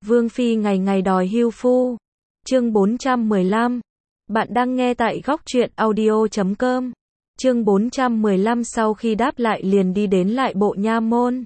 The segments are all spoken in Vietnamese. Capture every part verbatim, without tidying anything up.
Vương Phi ngày ngày đòi hưu phu. Chương bốn trăm mười lăm. Bạn đang nghe tại góc truyện audio chấm com. Chương bốn trăm mười lăm sau khi đáp lại liền đi đến lại bộ nha môn.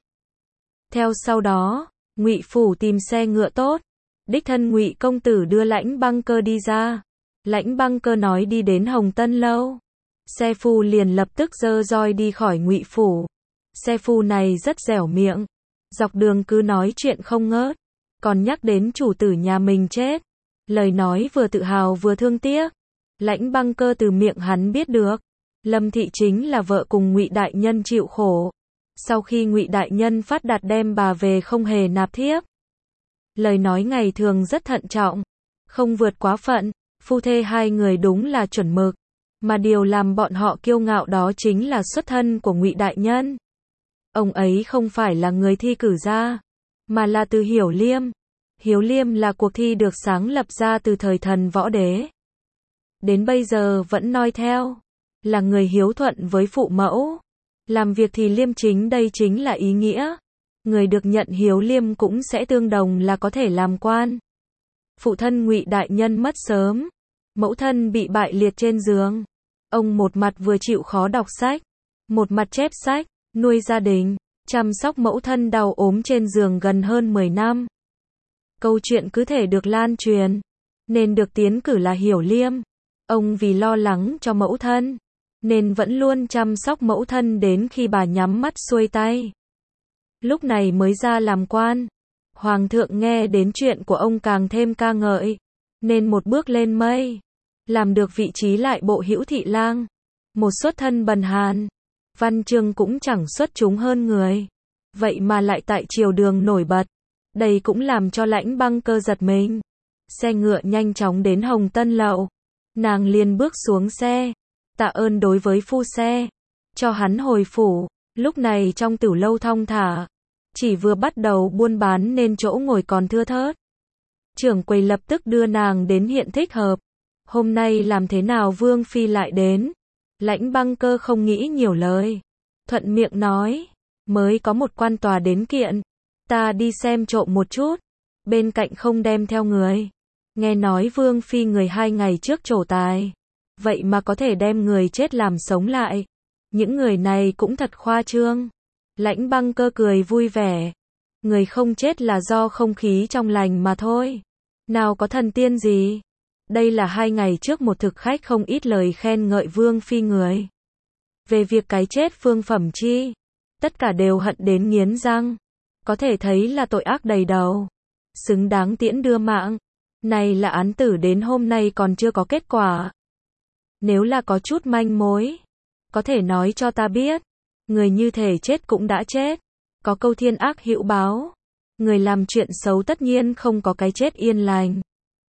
Theo sau đó, Ngụy phủ tìm xe ngựa tốt, đích thân Ngụy công tử đưa Lãnh Băng Cơ đi ra. Lãnh Băng Cơ nói đi đến Hồng Tân lâu. Xe phu liền lập tức giơ roi đi khỏi Ngụy phủ. Xe phu này rất dẻo miệng, dọc đường cứ nói chuyện không ngớt, còn nhắc đến chủ tử nhà mình chết. Lời nói vừa tự hào vừa thương tiếc. Lãnh Băng Cơ từ miệng hắn biết được, Lâm Thị chính là vợ cùng Ngụy đại nhân chịu khổ. Sau khi Ngụy đại nhân phát đạt đem bà về không hề nạp thiếp. Lời nói ngày thường rất thận trọng, không vượt quá phận, phu thê hai người đúng là chuẩn mực. Mà điều làm bọn họ kiêu ngạo đó chính là xuất thân của Ngụy đại nhân. Ông ấy không phải là người thi cử ra, mà là từ Hiểu Liêm. Hiếu Liêm là cuộc thi được sáng lập ra từ thời thần võ đế. Đến bây giờ vẫn noi theo, là người hiếu thuận với phụ mẫu. Làm việc thì liêm chính, đây chính là ý nghĩa. Người được nhận Hiếu Liêm cũng sẽ tương đồng là có thể làm quan. Phụ thân Ngụy đại nhân mất sớm, mẫu thân bị bại liệt trên giường. Ông một mặt vừa chịu khó đọc sách, một mặt chép sách, nuôi gia đình, chăm sóc mẫu thân đau ốm trên giường gần hơn mười năm. Câu chuyện cứ thể được lan truyền, nên được tiến cử là Hiểu Liêm. Ông vì lo lắng cho mẫu thân, nên vẫn luôn chăm sóc mẫu thân đến khi bà nhắm mắt xuôi tay. Lúc này mới ra làm quan. Hoàng thượng nghe đến chuyện của ông càng thêm ca ngợi, nên một bước lên mây, làm được vị trí lại bộ hữu thị lang. Một xuất thân bần hàn, văn chương cũng chẳng xuất chúng hơn người, vậy mà lại tại triều đường nổi bật. Đây cũng làm cho Lãnh Băng Cơ giật mình. Xe ngựa nhanh chóng đến Hồng Tân lậu. Nàng liền bước xuống xe, tạ ơn đối với phu xe, cho hắn hồi phủ. Lúc này trong tử lâu thong thả, chỉ vừa bắt đầu buôn bán nên chỗ ngồi còn thưa thớt. Trưởng quầy lập tức đưa nàng đến hiện thích hợp. Hôm nay làm thế nào Vương Phi lại đến? Lãnh Băng Cơ không nghĩ nhiều lời, thuận miệng nói, mới có một quan tòa đến kiện, ta đi xem trộm một chút, bên cạnh không đem theo người. Nghe nói Vương Phi người hai ngày trước trổ tài, vậy mà có thể đem người chết làm sống lại. Những người này cũng thật khoa trương. Lãnh Băng Cơ cười vui vẻ. Người không chết là do không khí trong lành mà thôi. Nào có thần tiên gì. Đây là hai ngày trước một thực khách không ít lời khen ngợi Vương Phi người. Về việc cái chết Phương Phẩm Chi, tất cả đều hận đến nghiến răng. Có thể thấy là tội ác đầy đầu, xứng đáng tiễn đưa mạng. Này là án tử đến hôm nay còn chưa có kết quả. Nếu là có chút manh mối, có thể nói cho ta biết. Người như thể chết cũng đã chết. Có câu thiên ác hữu báo. Người làm chuyện xấu tất nhiên không có cái chết yên lành.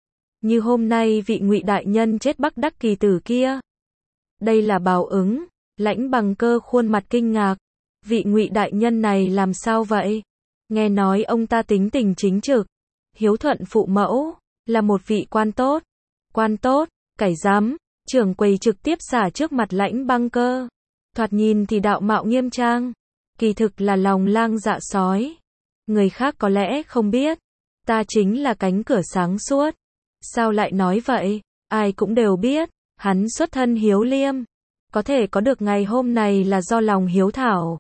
Như hôm nay vị Ngụy đại nhân chết Bắc Đắc Kỳ tử kia. Đây là báo ứng. Lãnh Băng Cơ khuôn mặt kinh ngạc. Vị Ngụy đại nhân này làm sao vậy? Nghe nói ông ta tính tình chính trực, hiếu thuận phụ mẫu, là một vị quan tốt. Quan tốt, cải giám. Trưởng quầy trực tiếp xả trước mặt Lãnh Băng Cơ. Thoạt nhìn thì đạo mạo nghiêm trang, kỳ thực là lòng lang dạ sói. Người khác có lẽ không biết, ta chính là cánh cửa sáng suốt. Sao lại nói vậy? Ai cũng đều biết, hắn xuất thân Hiếu Liêm, có thể có được ngày hôm này là do lòng hiếu thảo.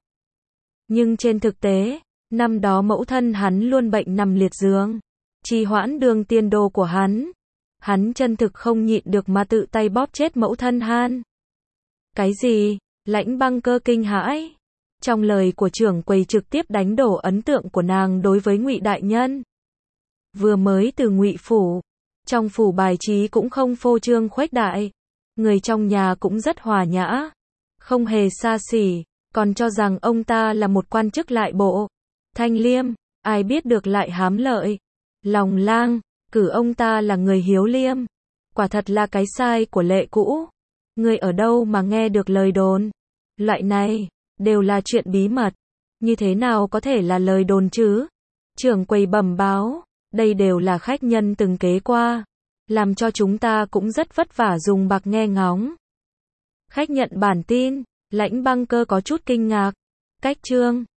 Nhưng trên thực tế, năm đó mẫu thân hắn luôn bệnh nằm liệt giường, trì hoãn đường tiền đồ của hắn. Hắn chân thực không nhịn được mà tự tay bóp chết mẫu thân hắn. Cái gì? Lãnh Băng Cơ kinh hãi. Trong lời của trưởng quầy trực tiếp đánh đổ ấn tượng của nàng đối với Ngụy đại nhân. Vừa mới từ Ngụy phủ, trong phủ bài trí cũng không phô trương khuếch đại, người trong nhà cũng rất hòa nhã, không hề xa xỉ, còn cho rằng ông ta là một quan chức lại bộ, thanh liêm, ai biết được lại hám lợi, lòng lang, cử ông ta là người hiếu liêm. Quả thật là cái sai của lệ cũ. Người ở đâu mà nghe được lời đồn? Loại này, đều là chuyện bí mật. Như thế nào có thể là lời đồn chứ? Trưởng quầy bẩm báo, đây đều là khách nhân từng kế qua, làm cho chúng ta cũng rất vất vả dùng bạc nghe ngóng. Khách nhận bản tin, Lãnh Băng Cơ có chút kinh ngạc. Cách chương